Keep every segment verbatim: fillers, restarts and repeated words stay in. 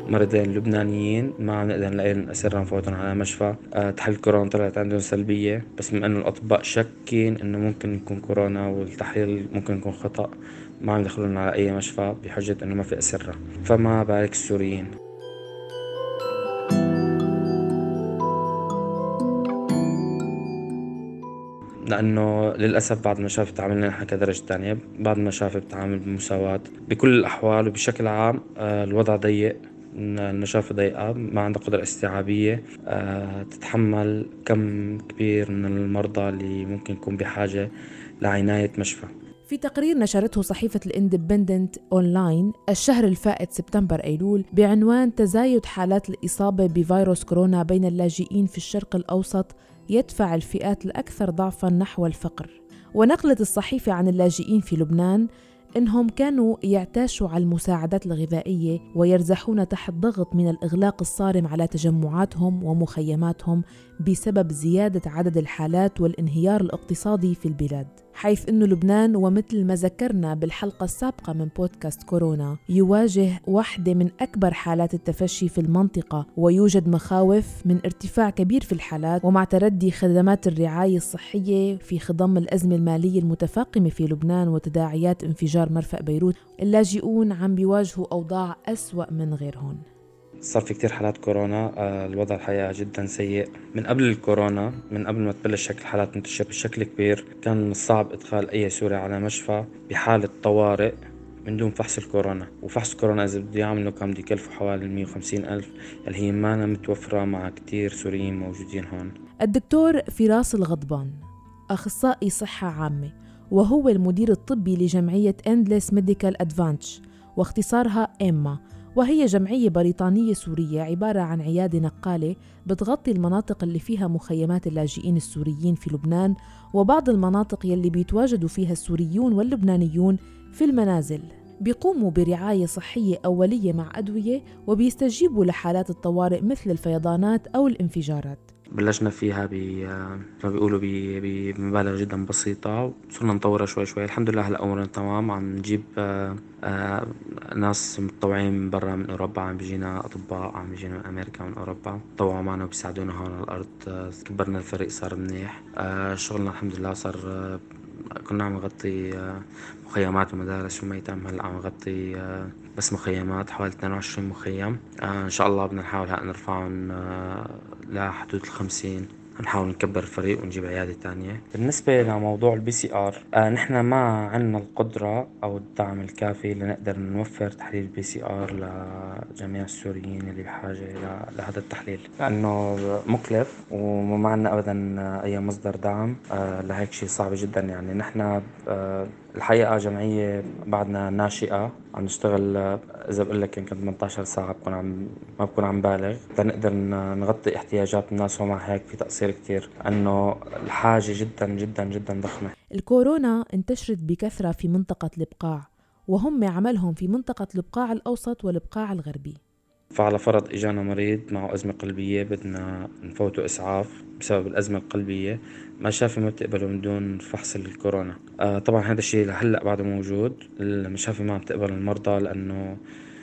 مريضين لبنانيين ما عم نقدر نلاقي لهم أسرة نفوتهم على مشفى. أه تحليل كورونا طلعت عندهم سلبية، بس بما إنه الأطباء شاكين إنه ممكن يكون كورونا والتحليل ممكن يكون خطأ، ما عم يدخلون على أي مشفى بحجة إنه ما في أسرة. فما بالك السوريين. لأنه للأسف بعض المشافي بتعاملنا نحن كدرجة تانية، بعض المشافي بتعامل بمساواة بكل الأحوال. وبشكل عام آه، الوضع ضيق، المشافي ضيقة، ما عندها قدرة استيعابية آه، تتحمل كم كبير من المرضى اللي ممكن يكون بحاجة لعناية مشفى. في تقرير نشرته صحيفة الاندبندنت أونلاين الشهر الفائت سبتمبر أيلول بعنوان تزايد حالات الإصابة بفيروس كورونا بين اللاجئين في الشرق الأوسط يدفع الفئات الأكثر ضعفاً نحو الفقر، ونقلت الصحيفة عن اللاجئين في لبنان إنهم كانوا يعتاشوا على المساعدات الغذائية ويرزحون تحت ضغط من الإغلاق الصارم على تجمعاتهم ومخيماتهم بسبب زيادة عدد الحالات والانهيار الاقتصادي في البلاد، حيث أن لبنان ومثل ما ذكرنا بالحلقة السابقة من بودكاست كورونا يواجه واحدة من أكبر حالات التفشي في المنطقة، ويوجد مخاوف من ارتفاع كبير في الحالات. ومع تردي خدمات الرعاية الصحية في خضم الأزمة المالية المتفاقمة في لبنان وتداعيات انفجار مرفأ بيروت، اللاجئون عم بيواجهوا أوضاع أسوأ من غيرهم. صار في كتير حالات كورونا. آه، الوضع الحقيقة جدا سيء. من قبل الكورونا، من قبل ما تبلش هيك الحالات تنتشر بشكل كبير، كان من الصعب إدخال أي سوري على مشفى بحالة طوارئ من دون فحص الكورونا. وفحص كورونا إذا بده يعمله كان بده يكلفه حوالي مية وخمسين ألف، اللي هي مانا متوفرة مع كتير سوريين موجودين هون. الدكتور فراس الغضبان أخصائي صحة عامة، وهو المدير الطبي لجمعية Endless Medical Advantage واختصارها إيما، وهي جمعية بريطانية سورية عبارة عن عيادة نقالة بتغطي المناطق اللي فيها مخيمات اللاجئين السوريين في لبنان وبعض المناطق يلي بيتواجدوا فيها السوريون واللبنانيون في المنازل. بيقوموا برعاية صحية أولية مع أدوية وبيستجيبوا لحالات الطوارئ مثل الفيضانات أو الانفجارات. بلشنا فيها ب ما بيقولوا ب- بمبالغ جدا بسيطة، وصرنا نطورها شوي شوي. الحمد لله هلا أمورنا تمام. عم نجيب آه، آه، ناس متطوعين من برا، من أوروبا عم بيجينا أطباء، عم بيجينا من أمريكا، من أوروبا طوعوا معنا وبيساعدونا هون على الأرض. آه، كبرنا الفريق، صار منيح. آه، شغلنا الحمد لله صار. آه، كنا عم نغطي آه، مخيمات ومدارس وميتم. هلا عم نغطي آه، بس مخيمات، حوالي اثنين وعشرين مخيم. آه ان شاء الله بدنا نحاول هلا نرفعهم آه لحدود الخمسين. نحاول نكبر الفريق ونجيب عيادة تانية. بالنسبة لموضوع البي سي ار، آه نحن ما عنا القدرة او الدعم الكافي لنقدر نوفر تحليل البي سي ار لجميع السوريين اللي بحاجة ل- لهذا التحليل، لانه مكلف وما عنا ابدا اي مصدر دعم. آه لهيك شيء صعب جدا. يعني نحن آه الحقيقة جمعية بعدنا ناشئة، عم نشتغل. آه، إذا بقول لك يمكن ثمانية عشر ساعة بكون عم ما بكون عم بالغ تنقدر ن- نغطي احتياجات الناس، ومع هيك في تقصير كتير، أنه الحاجة جدا جدا جدا ضخمة. الكورونا انتشرت بكثرة في منطقة البقاع، وهم عملهم في منطقة البقاع الأوسط والبقاع الغربي. فعلى فرض إجانا مريض معه أزمة قلبية بدنا نفوته إسعاف بسبب الأزمة القلبية، ما شافي ما بتقبله من دون فحص الكورونا. آه طبعا هذا الشيء لهلأ بعده موجود. المشافي ما عم تقبل المرضى لأنه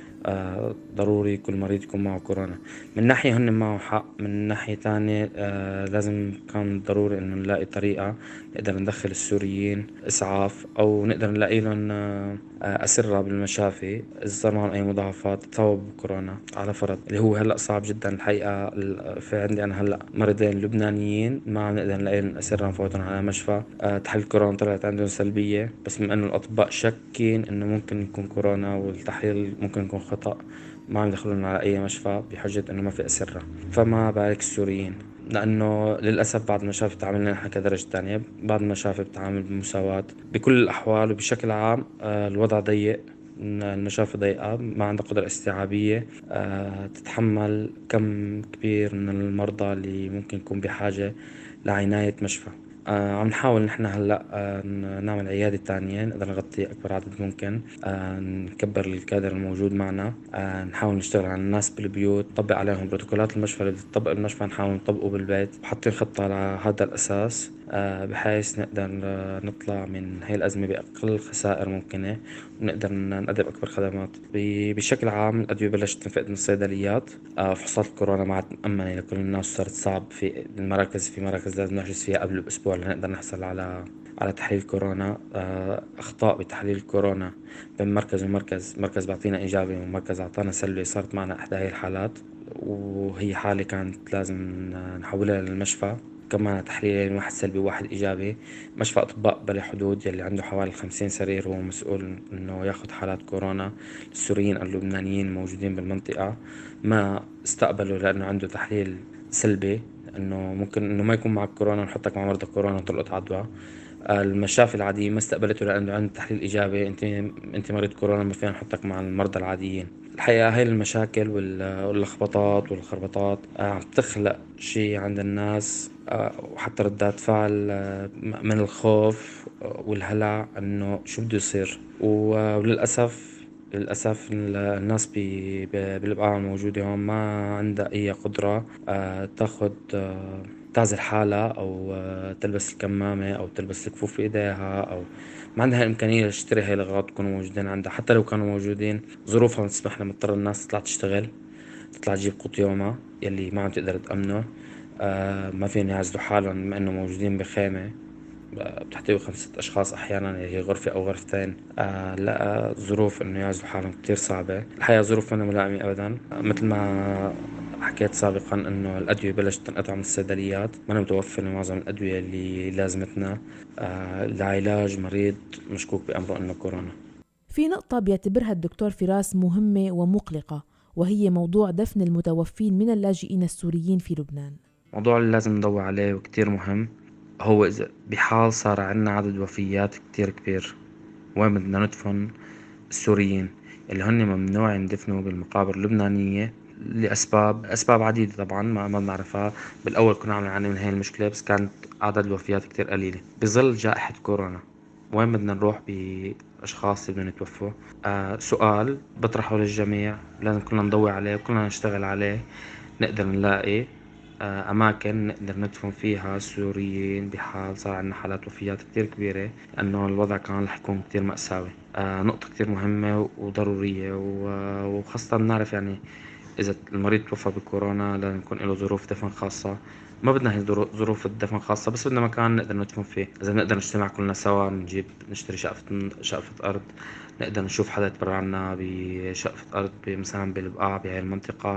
آه ضروري كل مريض يكون معه كورونا. من ناحية هن معه حق، من ناحية تانية آه لازم كان ضروري إنه نلاقي طريقة نقدر ندخل السوريين إسعاف، أو نقدر نلاقي لهم آه آه أسرة بالمشافي إذا صار معهم أي مضاعفات بسبب كورونا. على فرض اللي هو هلأ صعب جدا الحقيقة. ال- في عندي أنا هلأ مريضين لبنانيين ما عم نقدر نلاقي لهم أسرة نفوتهم على مشفى. آه تحليل كورونا طلعت عندهم سلبية، بس بما إنه الأطباء شاكين إنه ممكن يكون كورونا والتحليل ممكن يكون خطأ، ما عم يدخلون على أي مشفى بحجة إنه ما في أسرة. فما بالك السوريين. لأنه للأسف بعض المشافي بتعاملنا نحن كدرجة تانية، بعض المشافي بتعامل بمساواة بكل الأحوال. وبشكل عام آه، الوضع ضيق، المشافي ضيقة، ما عندها قدرة استيعابية آه، تتحمل كم كبير من المرضى اللي ممكن يكون بحاجة لعناية مشفى. آه عم نحاول نحن هلا آه ن- نعمل عيادة تانية نقدر نغطي أكبر عدد ممكن. آه نكبر الكادر الموجود معنا. آه نحاول نشتغل على الناس بالبيوت، نطبق عليهم بروتوكولات المشفى اللي بتطبق المشفى، نحاول نطبقه بالبيت، وحاطين خطة على هذا الأساس آه، بحيث نقدر آه، نطلع من هاي الأزمة بأقل خسائر ممكنة، ونقدر ن- نقدم أكبر خدمات. ب- بشكل عام الأدوية بلشت تنفقد من الصيدليات. آه، فحوصات الكورونا ما عاد مأمنة لكل الناس، صارت صعب في المراكز في مراكز لازم نحجز فيها قبل بأسبوع لنقدر نحصل على على تحليل كورونا. آه، أخطاء بتحليل الكورونا بين مركز ومركز، مركز بيعطينا إيجابي ومركز أعطانا سلبي، صارت معنا إحدى هاي الحالات، وهي حالة كانت لازم نحولها للمشفى. كمان تحليلين، واحد سلبي وواحد إيجابي. مشفى أطباء بلا حدود يلي عنده حوالي خمسين سرير هو مسؤول إنه ياخد حالات كورونا السوريين أو اللبنانيين الموجودين بالمنطقة، ما استقبلوا لأنه عنده تحليل سلبي، إنه ممكن إنه ما يكون معك كورونا ونحطك مع مرضى كورونا وتلقط عدوى. المشافي العادية ما استقبلته لأنه عنده تحليل إيجابي، أنت أنت مريض كورونا ما فينا نحطك مع المرضى العاديين. الحقيقة هاي المشاكل وال- واللخبطات والخربطات آه، عم تخلق شي عند الناس، آه، وحتى ردات فعل آه، من الخوف آه، والهلع إنه شو بده يصير. و- وللأسف للأسف ال- الناس بي- ب- بالبقاع الموجودة هون ما عندها أي قدرة آه، تاخد آه، تعزل حالها، أو آه، تلبس الكمامة أو تلبس الكفوف بإيديها، أو ما عندها الإمكانية تشتري هاي الأغراض تكونوا موجودين عندها. حتى لو كانوا موجودين ظروفها ما تسمح لها، مضطر الناس تطلع تشتغل، تطلع تجيب قوت يومها يلي ما عم تقدر تأمنه. آه ما فيهم يعزلوا حالهم بما إنه موجودين بخيمة بتحتوي خمسة أشخاص أحيانا، هي غرفة أو غرفتين. آه لا، ظروف إنه يعزلوا حالهم كتير صعبة. الحقيقة ظروف منا ملائمة أبدا. آه مثل ما حكيت سابقا إنه الأدوية بلشت تنقطع من الصيدليات، ما متوفرة معظم الأدوية اللي لازمتنا آه لعلاج مريض مشكوك بأمره إنه كورونا. في نقطة بيعتبرها الدكتور فراس مهمة ومقلقة، وهي موضوع دفن المتوفين من اللاجئين السوريين في لبنان. موضوع اللي لازم ندور عليه وكتير مهم، هو إذا بحال صار عنا عدد وفيات كتير كبير، وين بدنا ندفن السوريين اللي هن ممنوع يندفنوا بالمقابر اللبنانية لأسباب أسباب عديدة طبعا ما ما بنعرفها. بالأول كنا عم نعاني من هاي المشكلة، بس كانت عدد الوفيات كتير قليلة. بظل جائحة كورونا وين بدنا نروح بأشخاص اللي بدهم يتوفوا؟ آه سؤال بطرحه للجميع، لازم كلنا ندور عليه وكلنا نشتغل عليه، نقدر نلاقي آه، أماكن نقدر ندفن فيها السوريين بحال صار عنا حالات وفيات كتير كبيرة، لأنه الوضع كان رح يكون كتير مأساوي. آه، نقطة كتير مهمة وضرورية، و- وخاصة بنعرف يعني إذا المريض توفى بكورونا لازم يكون له ظروف دفن خاصة. ما بدنا هي ظرو- ظروف الدفن خاصة، بس بدنا مكان نقدر ندفن فيه. إذا نقدر نجتمع كلنا سوا، نجيب نشتري شقفة شقفة أرض، نقدر نشوف حدا يتبرع لنا بشقفة أرض ب- مثلا بالبقاع بهاي المنطقة،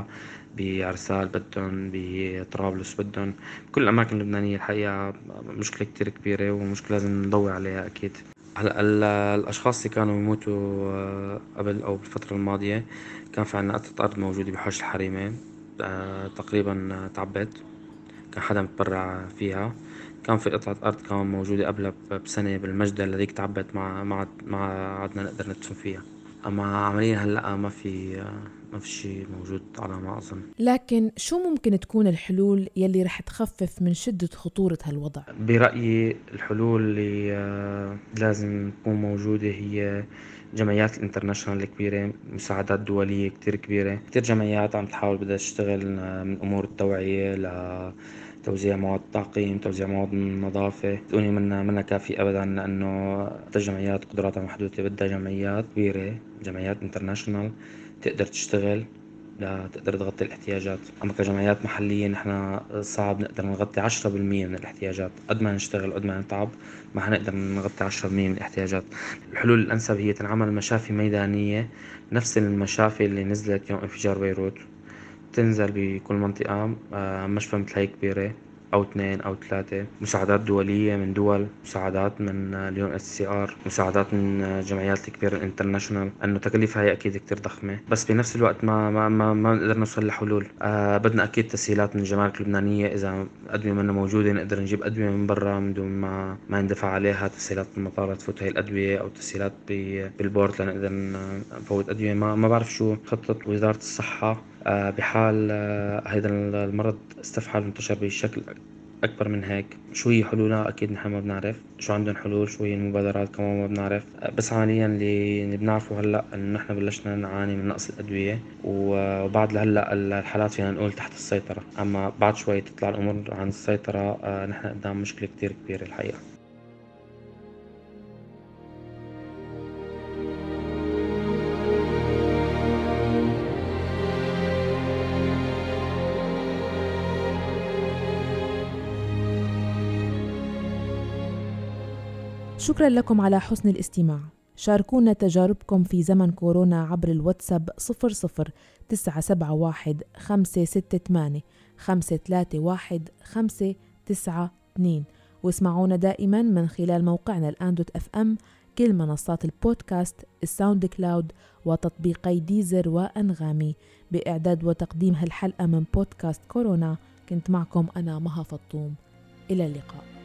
بعرسال بدن، بطرابلس بدن، كل الأماكن اللبنانية. الحقيقة مشكلة كتير كبيرة ومشكلة لازم ندور عليها أكيد. هلا ال- الأشخاص اللي كانوا يموتوا آه، قبل أو بالفترة الماضية، كان في عنا قطعة أرض موجودة بحوش الحريمة آه، تقريبا آه، تعبت، كان حدا متبرع فيها. كان في قطعة أرض كمان موجودة قبلها ب- بسنة بالمجدل، هذيك تعبت، مع مع مع عدنا نقدر ندفن فيها. أما عمليا هلأ ما في آه، ما في شي موجود على ما أظن. لكن شو ممكن تكون الحلول يلي رح تخفف من شدة خطورة هالوضع؟ برأيي الحلول اللي آه، لازم تكون موجودة هي جمعيات الانترناشنال الكبيرة، مساعدات دولية كتير كبيرة. كتير جمعيات عم تحاول بدها تشتغل آه، من أمور التوعية لتوزيع مواد تعقيم، توزيع مواد نظافة. تقولي منا منا كافي أبدا، لأنه الجمعيات قدراتها محدودة، بدها جمعيات كبيرة، جمعيات انترناشنال تقدر تشتغل، لا تقدر تغطي الاحتياجات. أما كجمعيات محلية نحن صعب نقدر نغطي عشرة بالمية من الاحتياجات، قد ما نشتغل قد ما نتعب ما حنقدر نغطي عشرة بالمية من الاحتياجات. الحلول الأنسب هي تنعمل مشافي ميدانية، نفس المشافي اللي نزلت يوم انفجار بيروت، تنزل بكل منطقة آه، مشفى مثل هي كبيرة، أو اثنين أو ثلاثة. مساعدات دولية من دول، مساعدات من آه، اليون اس سي ار، مساعدات من آه، جمعيات الكبيرة الانترناشونال، انه تكلفة هي اكيد كتير ضخمة، بس بنفس الوقت ما ما ما, ما نقدر نوصل لحلول. آه بدنا اكيد تسهيلات من الجمارك اللبنانية، اذا أدوية منا موجودة نقدر نجيب أدوية من برا من دون ما ما يندفع عليها تسهيلات بالمطار تفوت هاي الأدوية، أو تسهيلات ب- بالبورت لنقدر ن- نفوت أدوية. ما ما بعرف شو خطة وزارة الصحة آه، بحال آه، هيدا المرض استفحل انتشر بشكل أكبر من هيك. شو هي حلولها أكيد نحن ما بنعرف، شو عندهم حلول، شو هي المبادرات كمان ما بنعرف. بس حاليا اللي بنعرفه هلأ إنه نحن بلشنا نعاني من نقص الأدوية، وبعد لهلأ الحالات فينا نقول تحت السيطرة، أما بعد شوي تطلع الأمور عن السيطرة. آه، نحن قدام مشكلة كتير كبيرة الحقيقة. شكرا لكم على حسن الاستماع. شاركونا تجاربكم في زمن كورونا عبر الواتساب صفر صفر تسعة سبعة واحد خمسة ستة ثمانية خمسة ثلاثة واحد خمسة تسعة اثنين، واسمعونا دائما من خلال موقعنا الآن دوت اف ام، كل منصات البودكاست، الساوند كلاود، وتطبيقي ديزر وأنغامي. بإعداد وتقديم هالحلقة من بودكاست كورونا كنت معكم أنا مها فطوم. إلى اللقاء.